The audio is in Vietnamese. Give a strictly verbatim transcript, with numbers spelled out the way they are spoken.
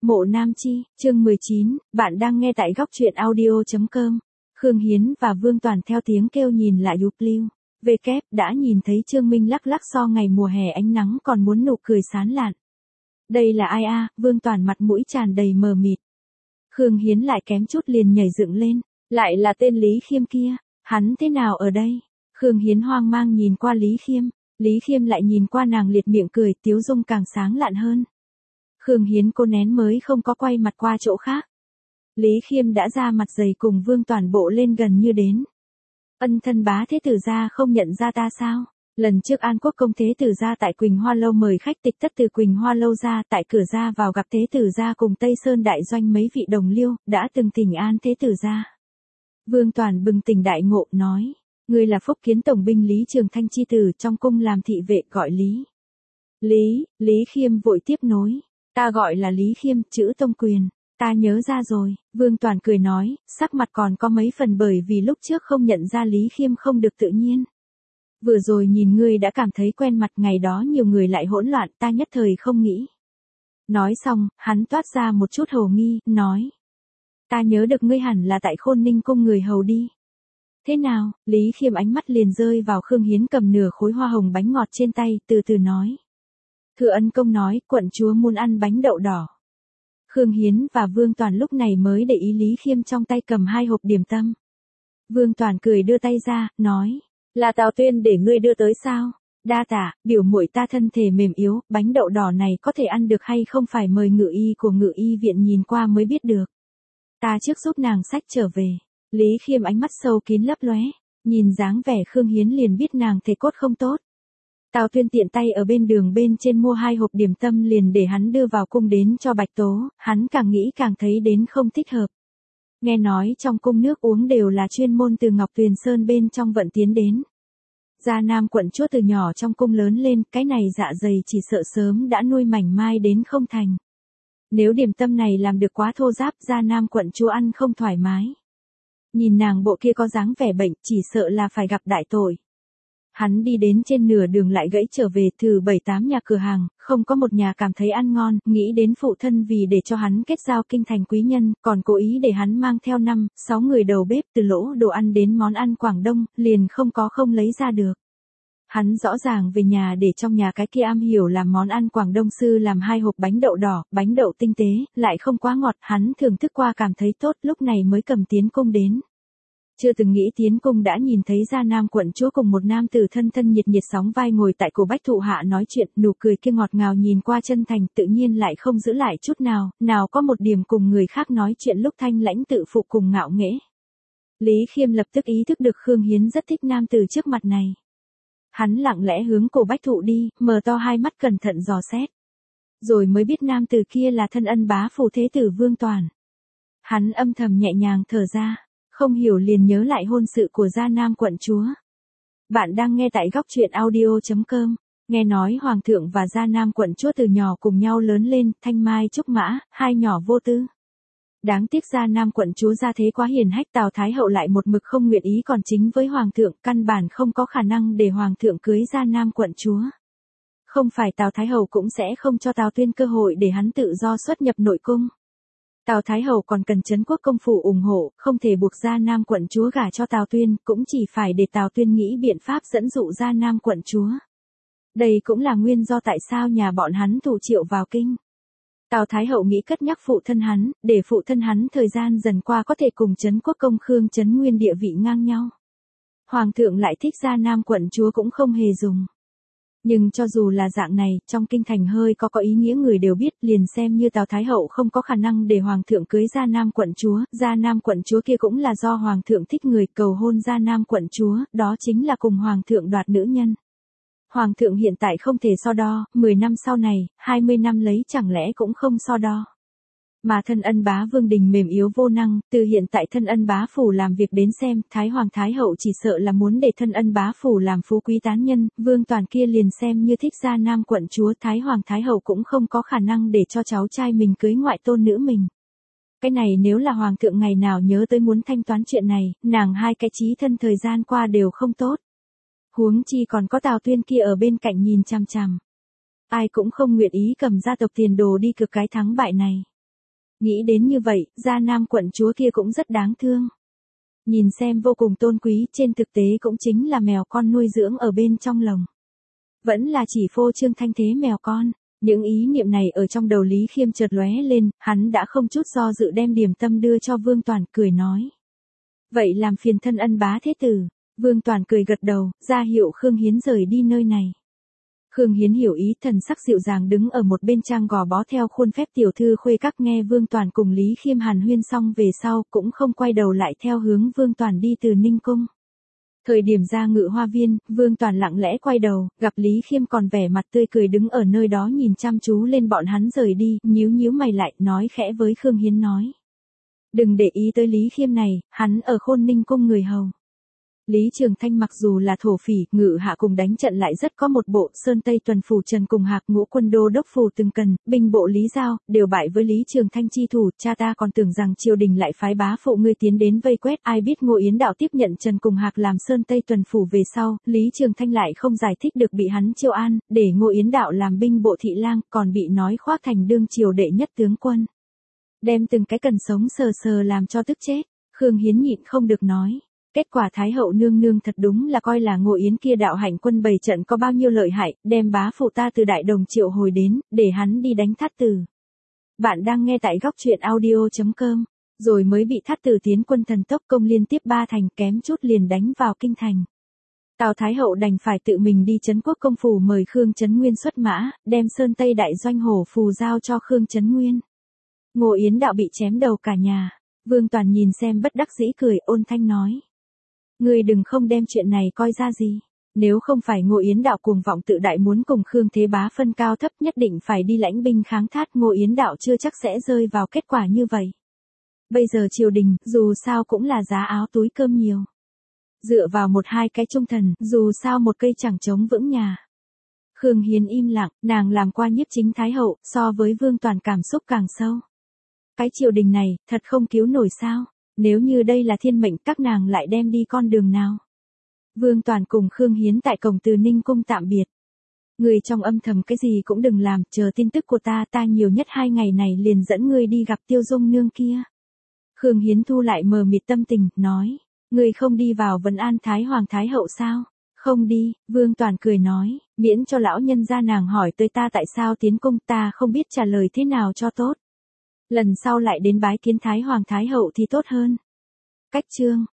Mộ Nam Chi, chương mười chín, bạn đang nghe tại góc truyện audio.com. Khương Hiến và Vương Toàn theo tiếng kêu nhìn lại Yúp Lưu. Về kép đã nhìn thấy Trương Minh lắc lắc so ngày mùa hè ánh nắng còn muốn nụ cười sán lạn. Đây là ai a? Vương Toàn mặt mũi tràn đầy mờ mịt. Khương Hiến lại kém chút liền nhảy dựng lên. Lại là tên Lý Khiêm kia. Hắn thế nào ở đây? Khương Hiến hoang mang nhìn qua Lý Khiêm. Lý Khiêm lại nhìn qua nàng liệt miệng cười, tiếu dung càng sáng lạn hơn. Khương Hiến cô nén mới không có quay mặt qua chỗ khác. Lý Khiêm đã ra mặt dày cùng Vương Toàn bộ lên gần như đến. Ân thân bá thế tử gia không nhận ra ta sao? Lần trước An Quốc công thế tử gia tại Quỳnh Hoa Lâu mời khách tịch tất từ Quỳnh Hoa Lâu ra, tại cửa ra vào gặp thế tử gia cùng Tây Sơn đại doanh mấy vị đồng liêu, đã từng thỉnh an thế tử gia. Vương Toàn bừng tỉnh đại ngộ nói, ngươi là Phúc Kiến tổng binh Lý Trường Thanh chi tử, trong cung làm thị vệ gọi Lý. Lý, Lý Khiêm vội tiếp nối. Ta gọi là Lý Khiêm, chữ tông quyền. Ta nhớ ra rồi, Vương Toàn cười nói, sắc mặt còn có mấy phần bởi vì lúc trước không nhận ra Lý Khiêm không được tự nhiên. Vừa rồi nhìn ngươi đã cảm thấy quen mặt, ngày đó nhiều người lại hỗn loạn, ta nhất thời không nghĩ. Nói xong, hắn toát ra một chút hồ nghi, nói. Ta nhớ được ngươi hẳn là tại Khôn Ninh cung người hầu đi. Thế nào? Lý Khiêm ánh mắt liền rơi vào Khương Hiến cầm nửa khối hoa hồng bánh ngọt trên tay, từ từ nói. Thừa ân công nói, quận chúa muốn ăn bánh đậu đỏ. Khương Hiến và Vương Toàn lúc này mới để ý Lý Khiêm trong tay cầm hai hộp điểm tâm. Vương Toàn cười đưa tay ra, nói, là Tào Tuyên để ngươi đưa tới sao? Đa tạ, biểu muội ta thân thể mềm yếu, bánh đậu đỏ này có thể ăn được hay không phải mời ngự y của ngự y viện nhìn qua mới biết được. Ta trước giúp nàng xách trở về. Lý Khiêm ánh mắt sâu kín lấp lóe, nhìn dáng vẻ Khương Hiến liền biết nàng thể cốt không tốt. Tào Tuyên tiện tay ở bên đường bên trên mua hai hộp điểm tâm liền để hắn đưa vào cung đến cho Bạch Tố, hắn càng nghĩ càng thấy đến không thích hợp. Nghe nói trong cung nước uống đều là chuyên môn từ Ngọc Tuyền Sơn bên trong vận tiến đến. Gia Nam quận chúa từ nhỏ trong cung lớn lên, cái này dạ dày chỉ sợ sớm đã nuôi mảnh mai đến không thành. Nếu điểm tâm này làm được quá thô ráp, Gia Nam quận chúa ăn không thoải mái. Nhìn nàng bộ kia có dáng vẻ bệnh, chỉ sợ là phải gặp đại tội. Hắn đi đến trên nửa đường lại gãy trở về, thử bảy tám nhà cửa hàng, không có một nhà cảm thấy ăn ngon, nghĩ đến phụ thân vì để cho hắn kết giao kinh thành quý nhân, còn cố ý để hắn mang theo năm, sáu người đầu bếp từ lỗ đồ ăn đến món ăn Quảng Đông, liền không có không lấy ra được. Hắn rõ ràng về nhà để trong nhà cái kia am hiểu làm món ăn Quảng Đông sư làm hai hộp bánh đậu đỏ, bánh đậu tinh tế, lại không quá ngọt, hắn thưởng thức qua cảm thấy tốt, lúc này mới cầm tiến cung đến. Chưa từng nghĩ tiến cung đã nhìn thấy Gia Nam quận chúa cùng một nam tử thân thân nhiệt nhiệt sóng vai ngồi tại cổ bách thụ hạ nói chuyện, nụ cười kia ngọt ngào nhìn qua chân thành, tự nhiên lại không giữ lại chút nào, nào có một điểm cùng người khác nói chuyện lúc thanh lãnh tự phụ cùng ngạo nghễ. Lý Khiêm lập tức ý thức được Khương Hiến rất thích nam tử trước mặt này. Hắn lặng lẽ hướng cổ bách thụ đi, mở to hai mắt cẩn thận dò xét. Rồi mới biết nam tử kia là thân ân bá phủ thế tử Vương Toàn. Hắn âm thầm nhẹ nhàng thở ra. Không hiểu liền nhớ lại hôn sự của Gia Nam quận chúa. Bạn đang nghe tại góc truyện audio.com. Nghe nói Hoàng thượng và Gia Nam quận chúa từ nhỏ cùng nhau lớn lên, thanh mai trúc mã, hai nhỏ vô tư. Đáng tiếc Gia Nam quận chúa gia thế quá hiền hách, Tào Thái hậu lại một mực không nguyện ý còn chính với Hoàng thượng, căn bản không có khả năng để Hoàng thượng cưới Gia Nam quận chúa. Không phải Tào Thái hậu cũng sẽ không cho Tào Tuyên cơ hội để hắn tự do xuất nhập nội cung. Tào Thái hậu còn cần Trấn Quốc công phủ ủng hộ, không thể buộc Gia Nam quận chúa gả cho Tào Tuyên, cũng chỉ phải để Tào Tuyên nghĩ biện pháp dẫn dụ Gia Nam quận chúa. Đây cũng là nguyên do tại sao nhà bọn hắn thủ triệu vào kinh. Tào Thái hậu nghĩ cất nhắc phụ thân hắn, để phụ thân hắn thời gian dần qua có thể cùng Trấn Quốc công Khương Trấn Nguyên địa vị ngang nhau. Hoàng thượng lại thích Gia Nam quận chúa cũng không hề dùng. Nhưng cho dù là dạng này, trong kinh thành hơi có có ý nghĩa người đều biết, liền xem như Tào Thái hậu không có khả năng để Hoàng thượng cưới Gia Nam quận chúa, Gia Nam quận chúa kia cũng là do Hoàng thượng thích người cầu hôn Gia Nam quận chúa, đó chính là cùng Hoàng thượng đoạt nữ nhân. Hoàng thượng hiện tại không thể so đo, mười năm sau này, hai mươi năm lấy chẳng lẽ cũng không so đo. Mà thân ân bá vương đình mềm yếu vô năng, từ hiện tại thân ân bá phủ làm việc đến xem, Thái Hoàng Thái Hậu chỉ sợ là muốn để thân ân bá phủ làm phú quý tán nhân, Vương Toàn kia liền xem như thích Gia Nam quận chúa, Thái Hoàng Thái Hậu cũng không có khả năng để cho cháu trai mình cưới ngoại tôn nữ mình. Cái này nếu là Hoàng thượng ngày nào nhớ tới muốn thanh toán chuyện này, nàng hai cái chí thân thời gian qua đều không tốt. Huống chi còn có Tào Tuyên kia ở bên cạnh nhìn chằm chằm. Ai cũng không nguyện ý cầm gia tộc tiền đồ đi cực cái thắng bại này. Nghĩ đến như vậy, Gia Nam quận chúa kia cũng rất đáng thương. Nhìn xem vô cùng tôn quý, trên thực tế cũng chính là mèo con nuôi dưỡng ở bên trong lồng. Vẫn là chỉ phô trương thanh thế mèo con. Những ý niệm này ở trong đầu Lý Khiêm chợt lóe lên, hắn đã không chút do dự đem điểm tâm đưa cho Vương Toàn, cười nói. Vậy làm phiền thân ân bá thế tử. Vương Toàn cười gật đầu, ra hiệu Khương Hiến rời đi nơi này. Khương Hiến hiểu ý, thần sắc dịu dàng đứng ở một bên trang gò bó theo khuôn phép tiểu thư khuê các, nghe Vương Toàn cùng Lý Khiêm hàn huyên xong về sau cũng không quay đầu lại theo hướng Vương Toàn đi từ Ninh Cung. Thời điểm ra Ngự Hoa Viên, Vương Toàn lặng lẽ quay đầu, gặp Lý Khiêm còn vẻ mặt tươi cười đứng ở nơi đó nhìn chăm chú lên bọn hắn rời đi, nhíu nhíu mày lại, nói khẽ với Khương Hiến nói. Đừng để ý tới Lý Khiêm này, hắn ở Khôn Ninh Cung người hầu. Lý Trường Thanh mặc dù là thổ phỉ, ngự hạ cùng đánh trận lại rất có một bộ, Sơn Tây tuần phủ Trần cùng Hạc Ngũ quân đô đốc phủ Từng Cần, binh bộ Lý Giao, đều bại với Lý Trường Thanh chi thủ, cha ta còn tưởng rằng triều đình lại phái bá phụ ngươi tiến đến vây quét, ai biết Ngô Yến Đạo tiếp nhận Trần cùng Hạc làm Sơn Tây tuần phủ về sau, Lý Trường Thanh lại không giải thích được bị hắn chiêu an, để Ngô Yến Đạo làm binh bộ thị lang, còn bị nói khoác thành đương triều đệ nhất tướng quân. Đem từng cái cần sống sờ sờ làm cho tức chết, Khương Hiến nhịn không được nói. Kết quả Thái hậu nương nương thật đúng là coi là Ngô Yến kia đạo hành quân bày trận có bao nhiêu lợi hại, đem bá phụ ta từ Đại Đồng triệu hồi đến, để hắn đi đánh Thát Tử. Bạn đang nghe tại góc truyện audio chấm com, rồi mới bị Thát Tử tiến quân thần tốc công liên tiếp ba thành, kém chút liền đánh vào kinh thành. Tào Thái hậu đành phải tự mình đi Trấn Quốc công phủ mời Khương Trấn Nguyên xuất mã, đem Sơn Tây đại doanh hổ phù giao cho Khương Trấn Nguyên. Ngô Yến Đạo bị chém đầu cả nhà. Vương Toàn nhìn xem bất đắc dĩ cười, ôn thanh nói. Ngươi đừng không đem chuyện này coi ra gì. Nếu không phải Ngô Yến Đạo cuồng vọng tự đại muốn cùng Khương Thế Bá phân cao thấp, nhất định phải đi lãnh binh kháng Thát, Ngô Yến Đạo chưa chắc sẽ rơi vào kết quả như vậy. Bây giờ triều đình, dù sao cũng là giá áo túi cơm nhiều. Dựa vào một hai cái trung thần, dù sao một cây chẳng chống vững nhà. Khương Hiến im lặng, nàng làm qua nhiếp chính thái hậu, so với Vương Toàn cảm xúc càng sâu. Cái triều đình này, thật không cứu nổi sao? Nếu như đây là thiên mệnh, các nàng lại đem đi con đường nào? Vương Toàn cùng Khương Hiến tại cổng Từ Ninh Cung tạm biệt. Người trong âm thầm cái gì cũng đừng làm, chờ tin tức của ta, ta nhiều nhất hai ngày này liền dẫn ngươi đi gặp Tiêu Dung nương kia. Khương Hiến thu lại mờ mịt tâm tình, nói, ngươi không đi vào vấn an Thái Hoàng Thái Hậu sao? Không đi, Vương Toàn cười nói, miễn cho lão nhân gia nàng hỏi tới ta tại sao tiến cung, ta không biết trả lời thế nào cho tốt. Lần sau lại đến bái kiến Thái Hoàng Thái Hậu thì tốt hơn. Cách chương